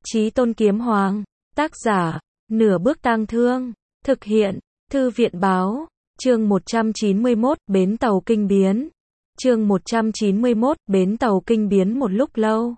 Chí Tôn Kiếm Hoàng. Tác giả, Nửa Bước Tang Thương. Thực hiện, Thư viện Báo. Chương 191, Bến tàu kinh biến. Chương 191, Bến tàu kinh biến. Một lúc lâu,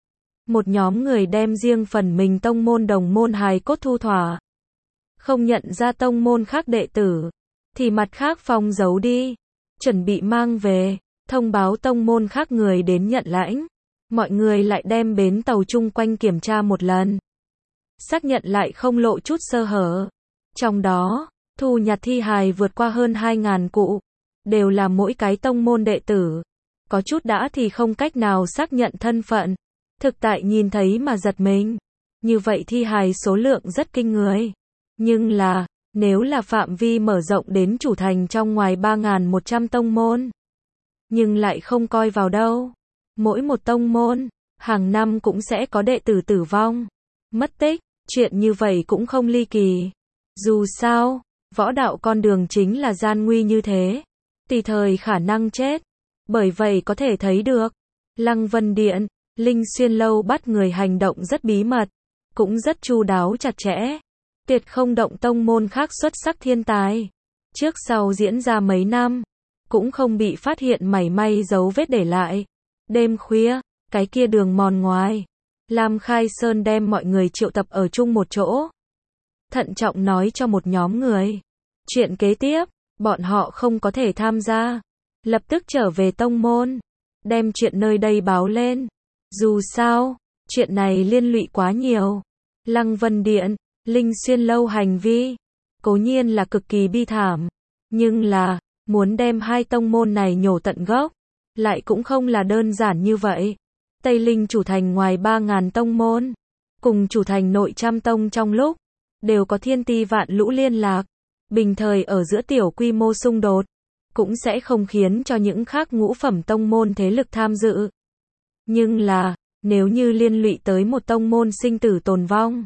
một nhóm người đem riêng phần mình tông môn đồng môn hài cốt thu thỏa. Không nhận ra tông môn khác đệ tử, thì mặt khác phong giấu đi, chuẩn bị mang về, thông báo tông môn khác người đến nhận lãnh. Mọi người lại đem bến tàu chung quanh kiểm tra một lần, xác nhận lại không lộ chút sơ hở. Trong đó, thu nhặt thi hài vượt qua hơn 2.000 cụ, đều là mỗi cái tông môn đệ tử. Có chút đã thì không cách nào xác nhận thân phận. Thực tại nhìn thấy mà giật mình. Như vậy thi hài số lượng rất kinh người. Nhưng là, nếu là phạm vi mở rộng đến chủ thành trong ngoài 3.100 tông môn, nhưng lại không coi vào đâu. Mỗi một tông môn, hàng năm cũng sẽ có đệ tử tử vong, mất tích. Chuyện như vậy cũng không ly kỳ. Dù sao, võ đạo con đường chính là gian nguy như thế, tùy thời khả năng chết. Bởi vậy có thể thấy được, Lăng Vân Điện, Linh Xuyên Lâu bắt người hành động rất bí mật, cũng rất chu đáo chặt chẽ, tuyệt không động tông môn khác xuất sắc thiên tài. Trước sau diễn ra mấy năm, cũng không bị phát hiện mảy may dấu vết để lại. Đêm khuya, cái kia đường mòn ngoài, Lam Khai Sơn đem mọi người triệu tập ở chung một chỗ, thận trọng nói cho một nhóm người. Chuyện kế tiếp, bọn họ không có thể tham gia, lập tức trở về tông môn, đem chuyện nơi đây báo lên. Dù sao, chuyện này liên lụy quá nhiều. Lăng Vân Điện, Linh Xuyên Lâu hành vi, cố nhiên là cực kỳ bi thảm, nhưng là, muốn đem hai tông môn này nhổ tận gốc, lại cũng không là đơn giản như vậy. Tây Linh chủ thành ngoài 3.000 tông môn, cùng chủ thành nội trăm tông trong lúc, đều có thiên ti vạn lũ liên lạc. Bình thời ở giữa tiểu quy mô xung đột, cũng sẽ không khiến cho những khác ngũ phẩm tông môn thế lực tham dự. Nhưng là, nếu như liên lụy tới một tông môn sinh tử tồn vong,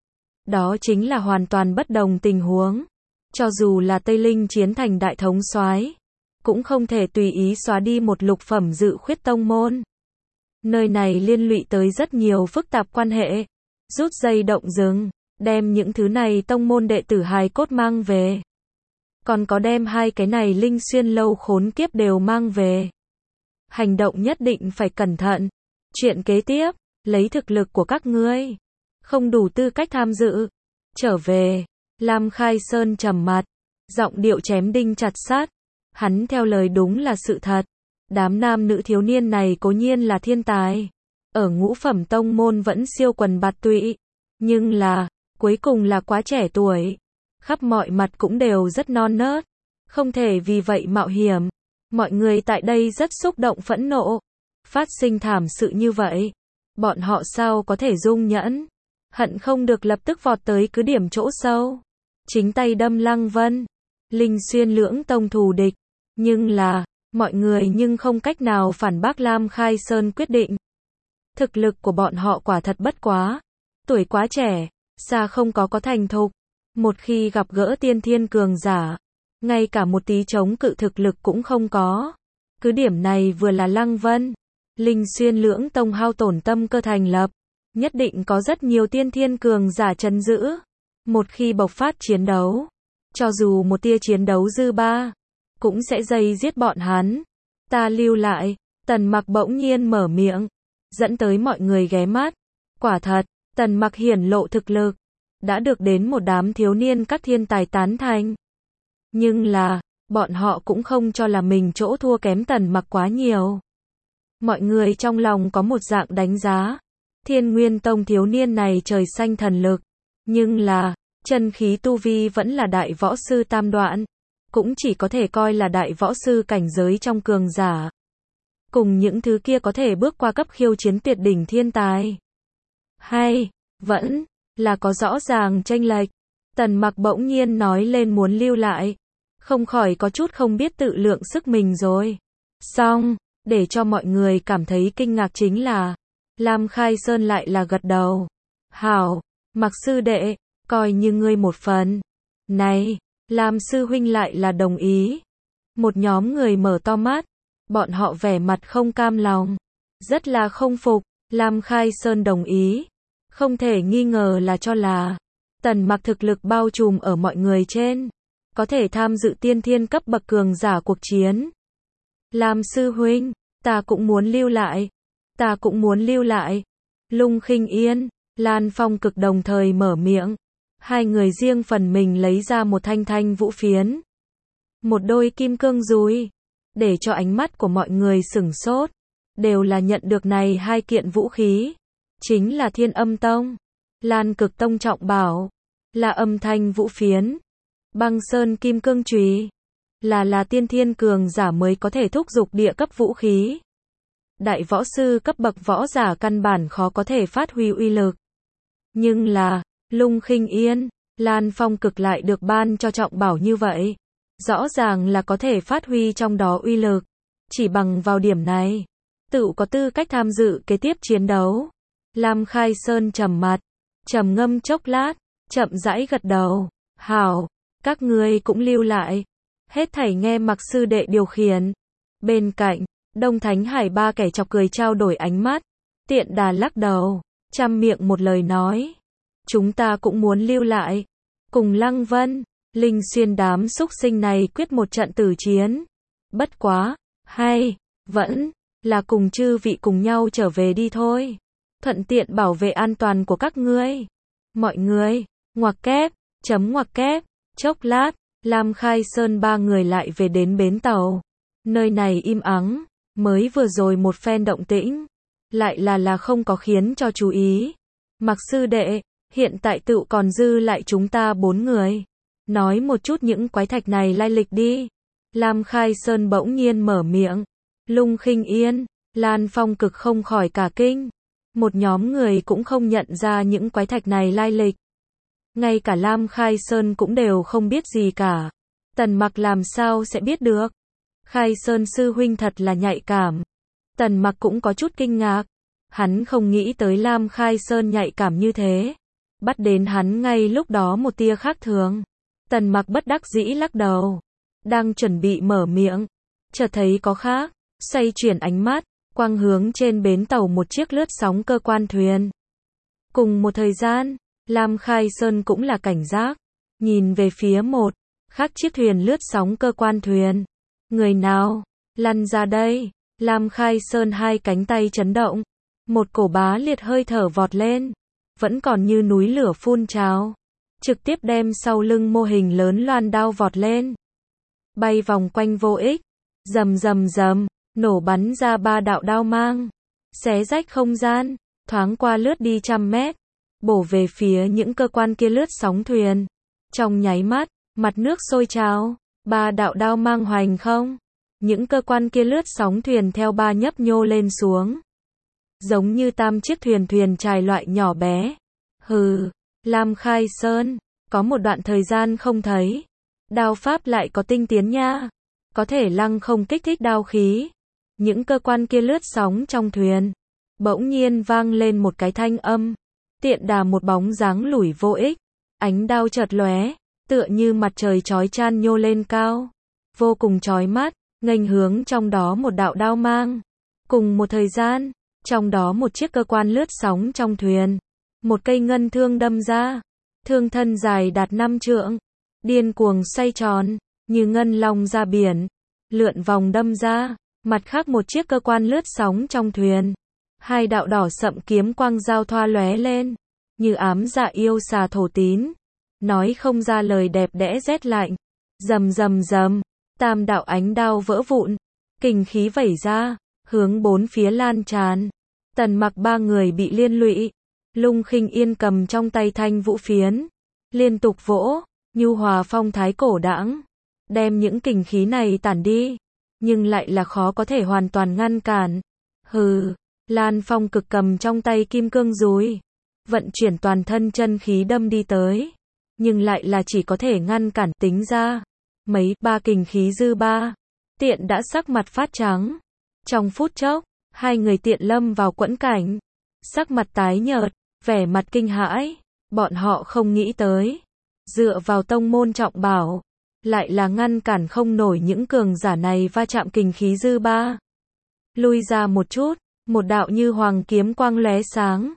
đó chính là hoàn toàn bất đồng tình huống. Cho dù là Tây Linh chiến thành đại thống soái, cũng không thể tùy ý xóa đi một lục phẩm dự khuyết tông môn. Nơi này liên lụy tới rất nhiều phức tạp quan hệ. Rút dây động rừng, đem những thứ này tông môn đệ tử hài cốt mang về. Còn có đem hai cái này Linh Xuyên Lâu khốn kiếp đều mang về. Hành động nhất định phải cẩn thận. Chuyện kế tiếp, lấy thực lực của các ngươi, không đủ tư cách tham dự. Trở về, Lam Khai Sơn trầm mặt, giọng điệu chém đinh chặt sắt. Hắn theo lời đúng là sự thật. Đám nam nữ thiếu niên này cố nhiên là thiên tài, ở ngũ phẩm tông môn vẫn siêu quần bạt tụy, nhưng là, cuối cùng là quá trẻ tuổi, khắp mọi mặt cũng đều rất non nớt, không thể vì vậy mạo hiểm. Mọi người tại đây rất xúc động phẫn nộ, phát sinh thảm sự như vậy, bọn họ sao có thể dung nhẫn, hận không được lập tức vọt tới cứ điểm chỗ sâu, chính tay đâm Lăng Vân, Linh Xuyên lưỡng tông thù địch. Nhưng là, mọi người nhưng không cách nào phản bác Lam Khai Sơn quyết định. Thực lực của bọn họ quả thật bất quá, tuổi quá trẻ, xa không có thành thục. Một khi gặp gỡ tiên thiên cường giả, ngay cả một tí chống cự thực lực cũng không có. Cứ điểm này vừa là Lăng Vân, Linh Xuyên lưỡng tông hao tổn tâm cơ thành lập, nhất định có rất nhiều tiên thiên cường giả trấn giữ. Một khi bộc phát chiến đấu, cho dù một tia chiến đấu dư ba, cũng sẽ dây giết bọn hắn. Ta lưu lại, Tần Mặc bỗng nhiên mở miệng, dẫn tới mọi người ghé mắt. Quả thật, Tần Mặc hiển lộ thực lực, đã được đến một đám thiếu niên các thiên tài tán thành. Nhưng là, bọn họ cũng không cho là mình chỗ thua kém Tần Mặc quá nhiều. Mọi người trong lòng có một dạng đánh giá. Thiên Nguyên Tông thiếu niên này trời xanh thần lực, nhưng là, chân khí tu vi vẫn là đại võ sư tam đoạn. Cũng chỉ có thể coi là đại võ sư cảnh giới trong cường giả. Cùng những thứ kia có thể bước qua cấp khiêu chiến tuyệt đỉnh thiên tài. Hay, vẫn, là có rõ ràng chênh lệch. Tần Mặc bỗng nhiên nói lên muốn lưu lại. Không khỏi có chút không biết tự lượng sức mình rồi. Xong, để cho mọi người cảm thấy kinh ngạc chính là, Lam Khai Sơn lại là gật đầu. Hảo, Mặc sư đệ, coi như ngươi một phần. Này, Lam sư huynh lại là đồng ý. Một nhóm người mở to mắt, bọn họ vẻ mặt không cam lòng, rất là không phục. Lam Khai Sơn đồng ý, Không thể nghi ngờ là cho là Tần Mặc thực lực bao trùm ở mọi người trên, có thể tham dự tiên thiên cấp bậc cường giả cuộc chiến. Lam sư huynh, ta cũng muốn lưu lại. Ta cũng muốn lưu lại. Lung Khinh Yên, Lan Phong Cực đồng thời mở miệng. Hai người riêng phần mình lấy ra một thanh thanh vũ phiến. Một đôi kim cương dùi. Để cho ánh mắt của mọi người sửng sốt. Đều là nhận được này hai kiện vũ khí. Chính là Thiên Âm Tông, Lan Cực Tông trọng bảo. Là âm thanh vũ phiến. Băng Sơn Kim Cương Chùy. Là tiên thiên cường giả mới có thể thúc giục địa cấp vũ khí. Đại võ sư cấp bậc võ giả căn bản khó có thể phát huy uy lực. Nhưng là, Lung Khinh Yên, Lan Phong Cực lại được ban cho trọng bảo như vậy. Rõ ràng là có thể phát huy trong đó uy lực. Chỉ bằng vào điểm này, tự có tư cách tham dự kế tiếp chiến đấu. Lam Khai Sơn trầm mặt, trầm ngâm chốc lát, chậm rãi gật đầu. Hảo, các ngươi cũng lưu lại. Hết thảy nghe Mặc sư đệ điều khiển. Bên cạnh, Đông Thánh Hải ba kẻ chọc cười trao đổi ánh mắt. Tiện Đà lắc đầu, trăm miệng một lời nói. Chúng ta cũng muốn lưu lại. Cùng Lăng Vân, Linh Xuyên đám xúc sinh này quyết một trận tử chiến. Bất quá, hay, vẫn là cùng chư vị cùng nhau trở về đi thôi. Thuận tiện bảo vệ an toàn của các ngươi. Mọi người, ngoặc kép, chấm ngoặc kép, chốc lát, Lam Khai Sơn ba người lại về đến bến tàu. Nơi này im ắng, mới vừa rồi một phen động tĩnh, lại là không có khiến cho chú ý. Mặc sư đệ, hiện tại tự còn dư lại chúng ta 4 người. Nói một chút những quái thạch này lai lịch đi. Lam Khai Sơn bỗng nhiên mở miệng. Lung Khinh Yên, Lan Phong Cực không khỏi cả kinh. Một nhóm người cũng không nhận ra những quái thạch này lai lịch. Ngay cả Lam Khai Sơn cũng đều không biết gì cả. Tần Mặc làm sao sẽ biết được? Khai Sơn sư huynh thật là nhạy cảm. Tần Mặc cũng có chút kinh ngạc. Hắn không nghĩ tới Lam Khai Sơn nhạy cảm như thế. Bắt đến hắn ngay lúc đó một tia khác thường. Tần Mặc bất đắc dĩ lắc đầu. Đang chuẩn bị mở miệng. Chợt thấy có khác. Xoay chuyển ánh mắt. Quang hướng trên bến tàu một chiếc lướt sóng cơ quan thuyền. Cùng một thời gian, Lam Khai Sơn cũng là cảnh giác. Nhìn về phía một khác chiếc thuyền lướt sóng cơ quan thuyền. Người nào? Lăn ra đây. Lam Khai Sơn hai cánh tay chấn động. Một cổ bá liệt hơi thở vọt lên. Vẫn còn như núi lửa phun trào. Trực tiếp đem sau lưng mô hình lớn loan đao vọt lên. Bay vòng quanh vô ích. Rầm rầm rầm. Nổ bắn ra 3 đạo đao mang. Xé rách không gian. Thoáng qua lướt đi trăm mét. Bổ về phía những cơ quan kia lướt sóng thuyền. Trong nháy mắt, mặt nước sôi trào. 3 đạo đao mang hoành không. Những cơ quan kia lướt sóng thuyền theo 3 nhấp nhô lên xuống. Giống như tam chiếc thuyền trài loại nhỏ bé. Hừ, Lam Khai Sơn, có một đoạn thời gian không thấy. Đao pháp lại có tinh tiến nha. Có thể lăng không kích thích đao khí. Những cơ quan kia lướt sóng trong thuyền. Bỗng nhiên vang lên một cái thanh âm. Tiện Đà một bóng dáng lủi vô ích. Ánh đao chợt lóe, tựa như mặt trời chói chan nhô lên cao. Vô cùng chói mắt, nghênh hướng trong đó một đạo đao mang. Cùng một thời gian, trong đó một chiếc cơ quan lướt sóng trong thuyền. Một cây ngân thương đâm ra. Thương thân dài đạt 5 trượng. Điên cuồng xoay tròn, như ngân long ra biển. Lượn vòng đâm ra. Mặt khác một chiếc cơ quan lướt sóng trong thuyền. 2 đạo đỏ sậm kiếm quang giao thoa lóe lên. Như ám dạ yêu xà thổ tín. Nói không ra lời đẹp đẽ rét lạnh. Rầm rầm rầm. Tam đạo ánh đao vỡ vụn. Kình khí vẩy ra. Hướng 4 phía lan tràn. Tần Mặc 3 người bị liên lụy. Lung Khinh Yên cầm trong tay thanh vũ phiến. Liên tục vỗ. Nhu hòa phong thái cổ đãng. Đem những kình khí này tản đi. Nhưng lại là khó có thể hoàn toàn ngăn cản. Hừ. Lan Phong Cực cầm trong tay kim cương dùi. Vận chuyển toàn thân chân khí đâm đi tới. Nhưng lại là chỉ có thể ngăn cản. Tính ra. Mấy 3 kình khí dư ba. Tiện đã sắc mặt phát trắng. Trong phút chốc, hai người tiện lâm vào quẫn cảnh. Sắc mặt tái nhợt, vẻ mặt kinh hãi. Bọn họ không nghĩ tới. Dựa vào tông môn trọng bảo. Lại là ngăn cản không nổi những cường giả này va chạm kình khí dư ba. Lui ra một chút. Một đạo như hoàng kiếm quang lóe sáng.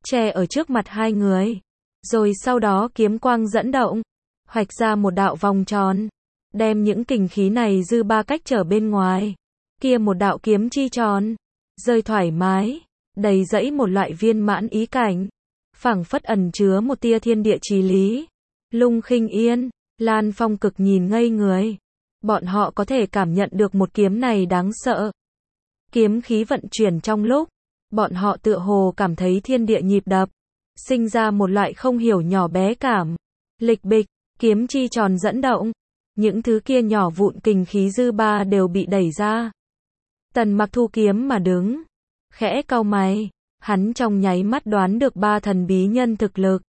che ở trước mặt hai người. Rồi sau đó kiếm quang dẫn động, hoạch ra một đạo vòng tròn, đem những kình khí này dư ba cách trở bên ngoài. Kia một đạo kiếm chi tròn, rơi thoải mái, đầy dẫy một loại viên mãn ý cảnh, phảng phất ẩn chứa một tia thiên địa chí lý. Lung Khinh Yên, Lan Phong Cực nhìn ngây người. Bọn họ có thể cảm nhận được một kiếm này đáng sợ. Kiếm khí vận chuyển trong lúc, bọn họ tựa hồ cảm thấy thiên địa nhịp đập, sinh ra một loại không hiểu nhỏ bé cảm. Lịch bịch, kiếm chi tròn dẫn động, những thứ kia nhỏ vụn kình khí dư ba đều bị đẩy ra. Tần Mặc thu kiếm mà đứng, khẽ cau mày, hắn trong nháy mắt đoán được ba thần bí nhân thực lực.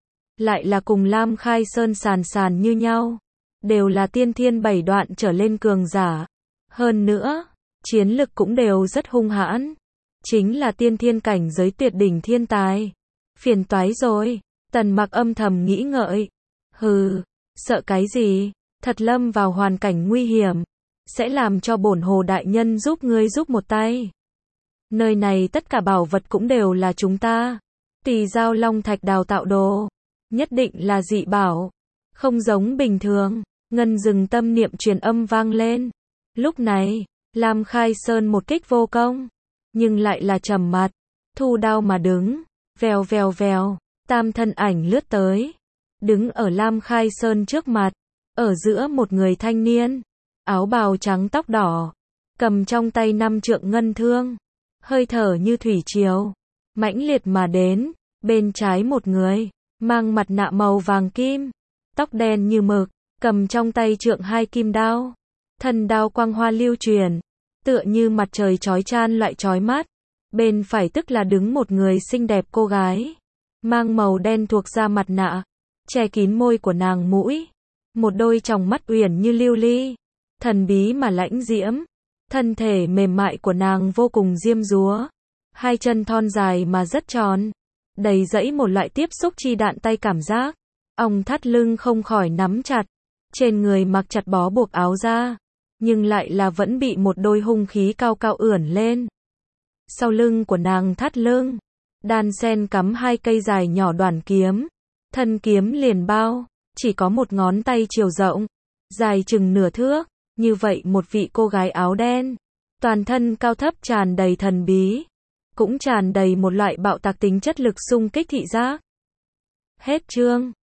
Lại là cùng Lam Khai Sơn sàn sàn như nhau, đều là tiên thiên 7 đoạn trở lên cường giả. Hơn nữa, chiến lực cũng đều rất hung hãn, chính là tiên thiên cảnh giới tuyệt đỉnh thiên tài. Phiền toái rồi, Tần Mặc âm thầm nghĩ ngợi. Hừ, sợ cái gì, thật lâm vào hoàn cảnh nguy hiểm, sẽ làm cho bổn hồ đại nhân giúp ngươi giúp một tay. Nơi này tất cả bảo vật cũng đều là chúng ta. Tỳ Giao Long Thạch đào tạo đồ, nhất định là dị bảo, không giống bình thường. Ngân Dừng tâm niệm truyền âm vang lên. Lúc này, Lam Khai Sơn một kích vô công, nhưng lại là trầm mặt, thu đao mà đứng, vèo vèo vèo, tam thân ảnh lướt tới, đứng ở Lam Khai Sơn trước mặt, ở giữa một người thanh niên, áo bào trắng tóc đỏ, cầm trong tay 5 trượng ngân thương, hơi thở như thủy triều, mãnh liệt mà đến. Bên trái một người, mang mặt nạ màu vàng kim, tóc đen như mực, cầm trong tay trượng 2 kim đao, thân đao quang hoa lưu truyền, tựa như mặt trời chói chan loại chói mắt. Bên phải tức là đứng một người xinh đẹp cô gái, mang màu đen thuộc da mặt nạ, che kín môi của nàng mũi, một đôi tròng mắt uyển như lưu ly, thần bí mà lãnh diễm. Thân thể mềm mại của nàng vô cùng diêm dúa, hai chân thon dài mà rất tròn, đầy dẫy một loại tiếp xúc chi đạn tay cảm giác. Ong thắt lưng không khỏi nắm chặt, trên người mặc chặt bó buộc áo ra, nhưng lại là vẫn bị một đôi hung khí cao cao ưỡn lên. Sau lưng của nàng thắt lưng, đan sen cắm 2 cây dài nhỏ đoản kiếm, thân kiếm liền bao, chỉ có một ngón tay chiều rộng, dài chừng nửa thước. Như vậy một vị cô gái áo đen, toàn thân cao thấp tràn đầy thần bí, cũng tràn đầy một loại bạo tạc tính chất lực xung kích thị giác. Hết chương.